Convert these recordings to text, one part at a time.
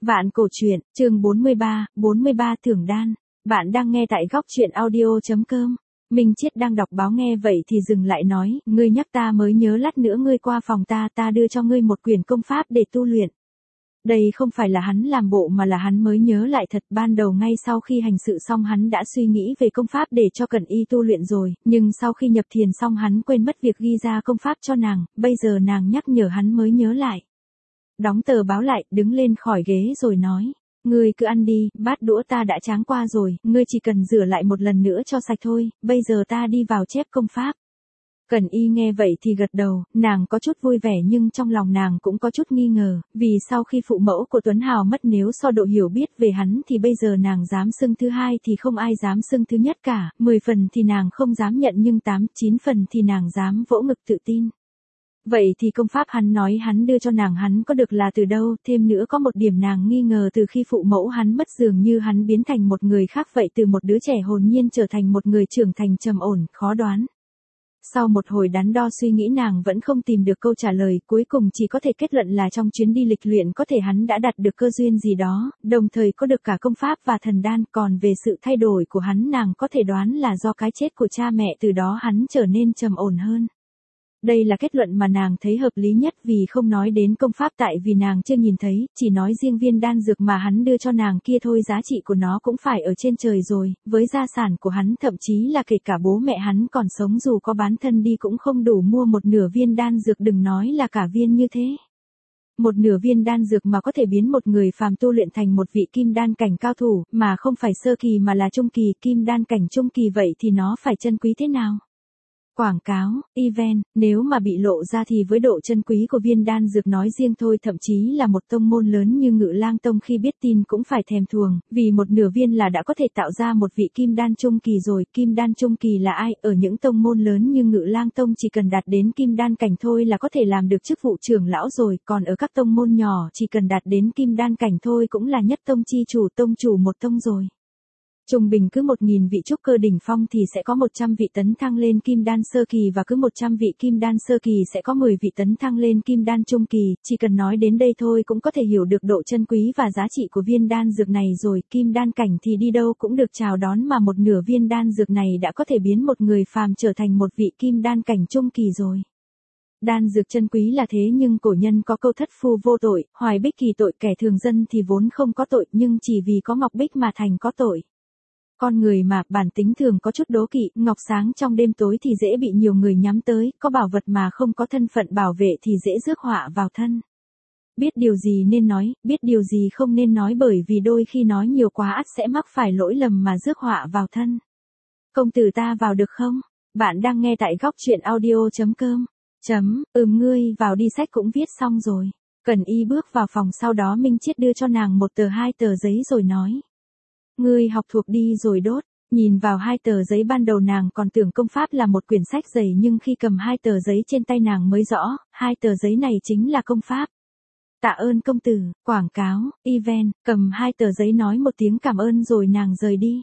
Vạn cổ truyện, chương 43 thưởng đan. Bạn đang nghe tại góc truyện audio.com. Minh Chiết đang đọc báo nghe vậy thì dừng lại nói, ngươi nhắc ta mới nhớ lát nữa ngươi qua phòng ta đưa cho ngươi một quyển công pháp để tu luyện. Đây không phải là hắn làm bộ mà là hắn mới nhớ lại thật, ban đầu ngay sau khi hành sự xong hắn đã suy nghĩ về công pháp để cho Cẩn Y tu luyện rồi, nhưng sau khi nhập thiền xong hắn quên mất việc ghi ra công pháp cho nàng, bây giờ nàng nhắc nhở hắn mới nhớ lại. Đóng tờ báo lại, đứng lên khỏi ghế rồi nói, ngươi cứ ăn đi, bát đũa ta đã tráng qua rồi, ngươi chỉ cần rửa lại một lần nữa cho sạch thôi, bây giờ ta đi vào chép công pháp. Cẩn Y nghe vậy thì gật đầu, nàng có chút vui vẻ nhưng trong lòng nàng cũng có chút nghi ngờ, vì sau khi phụ mẫu của Tuấn Hào mất nếu so độ hiểu biết về hắn thì bây giờ nàng dám xưng thứ hai thì không ai dám xưng thứ nhất cả, 10 phần thì nàng không dám nhận nhưng 8-9 phần thì nàng dám vỗ ngực tự tin. Vậy thì công pháp hắn nói hắn đưa cho nàng hắn có được là từ đâu, thêm nữa có một điểm nàng nghi ngờ từ khi phụ mẫu hắn mất dường như hắn biến thành một người khác vậy, từ một đứa trẻ hồn nhiên trở thành một người trưởng thành trầm ổn, khó đoán. Sau một hồi đắn đo suy nghĩ nàng vẫn không tìm được câu trả lời, cuối cùng chỉ có thể kết luận là trong chuyến đi lịch luyện có thể hắn đã đạt được cơ duyên gì đó, đồng thời có được cả công pháp và thần đan, còn về sự thay đổi của hắn nàng có thể đoán là do cái chết của cha mẹ từ đó hắn trở nên trầm ổn hơn. Đây là kết luận mà nàng thấy hợp lý nhất vì không nói đến công pháp tại vì nàng chưa nhìn thấy, chỉ nói riêng viên đan dược mà hắn đưa cho nàng kia thôi giá trị của nó cũng phải ở trên trời rồi, với gia sản của hắn thậm chí là kể cả bố mẹ hắn còn sống dù có bán thân đi cũng không đủ mua một nửa viên đan dược, đừng nói là cả viên như thế. Một nửa viên đan dược mà có thể biến một người phàm tu luyện thành một vị kim đan cảnh cao thủ, mà không phải sơ kỳ mà là trung kỳ, kim đan cảnh trung kỳ vậy thì nó phải chân quý thế nào? Quảng cáo, event, nếu mà bị lộ ra thì với độ chân quý của viên đan dược nói riêng thôi thậm chí là một tông môn lớn như Ngự Lang Tông khi biết tin cũng phải thèm thuồng, vì một nửa viên là đã có thể tạo ra một vị kim đan trung kỳ rồi, kim đan trung kỳ là ai, ở những tông môn lớn như Ngự Lang Tông chỉ cần đạt đến kim đan cảnh thôi là có thể làm được chức vụ trưởng lão rồi, còn ở các tông môn nhỏ chỉ cần đạt đến kim đan cảnh thôi cũng là nhất tông chi chủ, tông chủ một tông rồi. Trung bình cứ 1.000 vị trúc cơ đỉnh phong thì sẽ có 100 vị tấn thăng lên kim đan sơ kỳ và cứ 100 vị kim đan sơ kỳ sẽ có 10 vị tấn thăng lên kim đan trung kỳ, chỉ cần nói đến đây thôi cũng có thể hiểu được độ chân quý và giá trị của viên đan dược này rồi, kim đan cảnh thì đi đâu cũng được chào đón mà một nửa viên đan dược này đã có thể biến một người phàm trở thành một vị kim đan cảnh trung kỳ rồi. Đan dược chân quý là thế nhưng cổ nhân có câu thất phu vô tội, hoài bích kỳ tội, kẻ thường dân thì vốn không có tội nhưng chỉ vì có ngọc bích mà thành có tội. Con người mà, bản tính thường có chút đố kỵ, ngọc sáng trong đêm tối thì dễ bị nhiều người nhắm tới, có bảo vật mà không có thân phận bảo vệ thì dễ rước họa vào thân. Biết điều gì nên nói, biết điều gì không nên nói bởi vì đôi khi nói nhiều quá ắt sẽ mắc phải lỗi lầm mà rước họa vào thân. Công tử ta vào được không? Bạn đang nghe tại góc truyện audio.com. Ngươi vào đi, sách cũng viết xong rồi. Cẩn Y bước vào phòng, sau đó Minh Chiết đưa cho nàng một tờ 2 tờ giấy rồi nói. Ngươi học thuộc đi rồi đốt. Nhìn vào 2 tờ giấy ban đầu nàng còn tưởng công pháp là một quyển sách dày nhưng khi cầm 2 tờ giấy trên tay nàng mới rõ, 2 tờ giấy này chính là công pháp. Tạ ơn công tử, quảng cáo, event, cầm 2 tờ giấy nói một tiếng cảm ơn rồi nàng rời đi.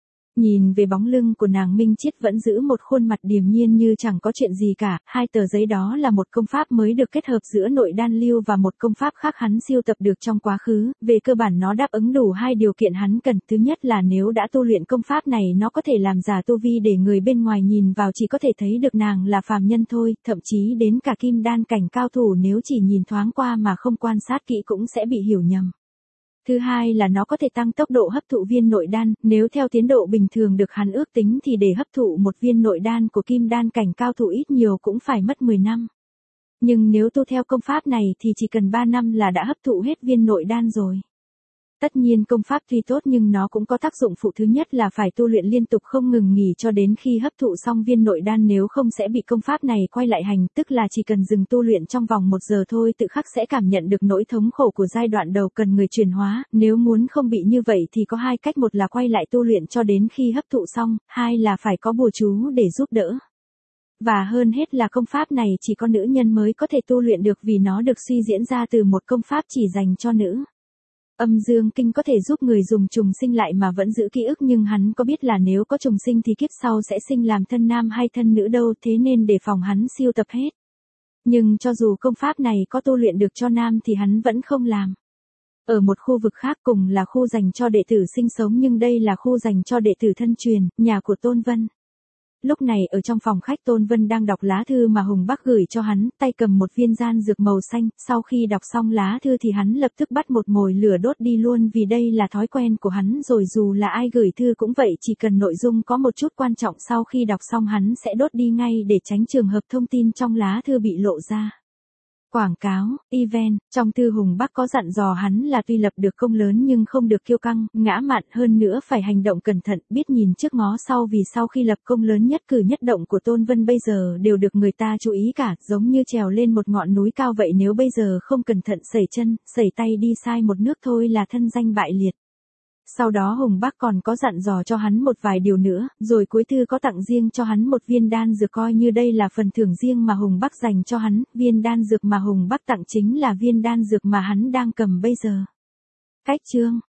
Nhìn về bóng lưng của nàng, Minh Chiết vẫn giữ một khuôn mặt điềm nhiên như chẳng có chuyện gì cả, 2 tờ giấy đó là một công pháp mới được kết hợp giữa nội đan lưu và một công pháp khác hắn siêu tập được trong quá khứ, về cơ bản nó đáp ứng đủ 2 điều kiện hắn cần, thứ nhất là nếu đã tu luyện công pháp này nó có thể làm giả tu vi để người bên ngoài nhìn vào chỉ có thể thấy được nàng là phàm nhân thôi, thậm chí đến cả kim đan cảnh cao thủ nếu chỉ nhìn thoáng qua mà không quan sát kỹ cũng sẽ bị hiểu nhầm. Thứ hai là nó có thể tăng tốc độ hấp thụ viên nội đan, nếu theo tiến độ bình thường được hắn ước tính thì để hấp thụ một viên nội đan của kim đan cảnh cao thủ ít nhiều cũng phải mất 10 năm. Nhưng nếu tu theo công pháp này thì chỉ cần 3 năm là đã hấp thụ hết viên nội đan rồi. Tất nhiên công pháp tuy tốt nhưng nó cũng có tác dụng phụ, thứ nhất là phải tu luyện liên tục không ngừng nghỉ cho đến khi hấp thụ xong viên nội đan, nếu không sẽ bị công pháp này quay lại hành, tức là chỉ cần dừng tu luyện trong vòng 1 giờ thôi tự khắc sẽ cảm nhận được nỗi thống khổ của giai đoạn đầu cần người chuyển hóa, nếu muốn không bị như vậy thì có 2 cách, một là quay lại tu luyện cho đến khi hấp thụ xong, 2 là phải có bùa chú để giúp đỡ. Và hơn hết là công pháp này chỉ có nữ nhân mới có thể tu luyện được vì nó được suy diễn ra từ một công pháp chỉ dành cho nữ. Âm dương kinh có thể giúp người dùng trùng sinh lại mà vẫn giữ ký ức nhưng hắn có biết là nếu có trùng sinh thì kiếp sau sẽ sinh làm thân nam hay thân nữ đâu, thế nên đề phòng hắn siêu tập hết. Nhưng cho dù công pháp này có tu luyện được cho nam thì hắn vẫn không làm. Ở một khu vực khác cùng là khu dành cho đệ tử sinh sống nhưng đây là khu dành cho đệ tử thân truyền, nhà của Tôn Vân. Lúc này ở trong phòng khách Tôn Vân đang đọc lá thư mà Hùng Bắc gửi cho hắn, tay cầm một viên đan dược màu xanh, sau khi đọc xong lá thư thì hắn lập tức bắt một mồi lửa đốt đi luôn vì đây là thói quen của hắn rồi dù là ai gửi thư cũng vậy chỉ cần nội dung có một chút quan trọng sau khi đọc xong hắn sẽ đốt đi ngay để tránh trường hợp thông tin trong lá thư bị lộ ra. Quảng cáo, event, trong thư Hùng Bắc có dặn dò hắn là tuy lập được công lớn nhưng không được kiêu căng, ngã mạn hơn nữa phải hành động cẩn thận, biết nhìn trước ngó sau vì sau khi lập công lớn nhất cử nhất động của Tôn Vân bây giờ đều được người ta chú ý cả, giống như trèo lên một ngọn núi cao vậy nếu bây giờ không cẩn thận sẩy chân, sẩy tay đi sai một nước thôi là thân danh bại liệt. Sau đó Hùng Bắc còn có dặn dò cho hắn một vài điều nữa, rồi cuối thư có tặng riêng cho hắn một viên đan dược coi như đây là phần thưởng riêng mà Hùng Bắc dành cho hắn, viên đan dược mà Hùng Bắc tặng chính là viên đan dược mà hắn đang cầm bây giờ. Cách chương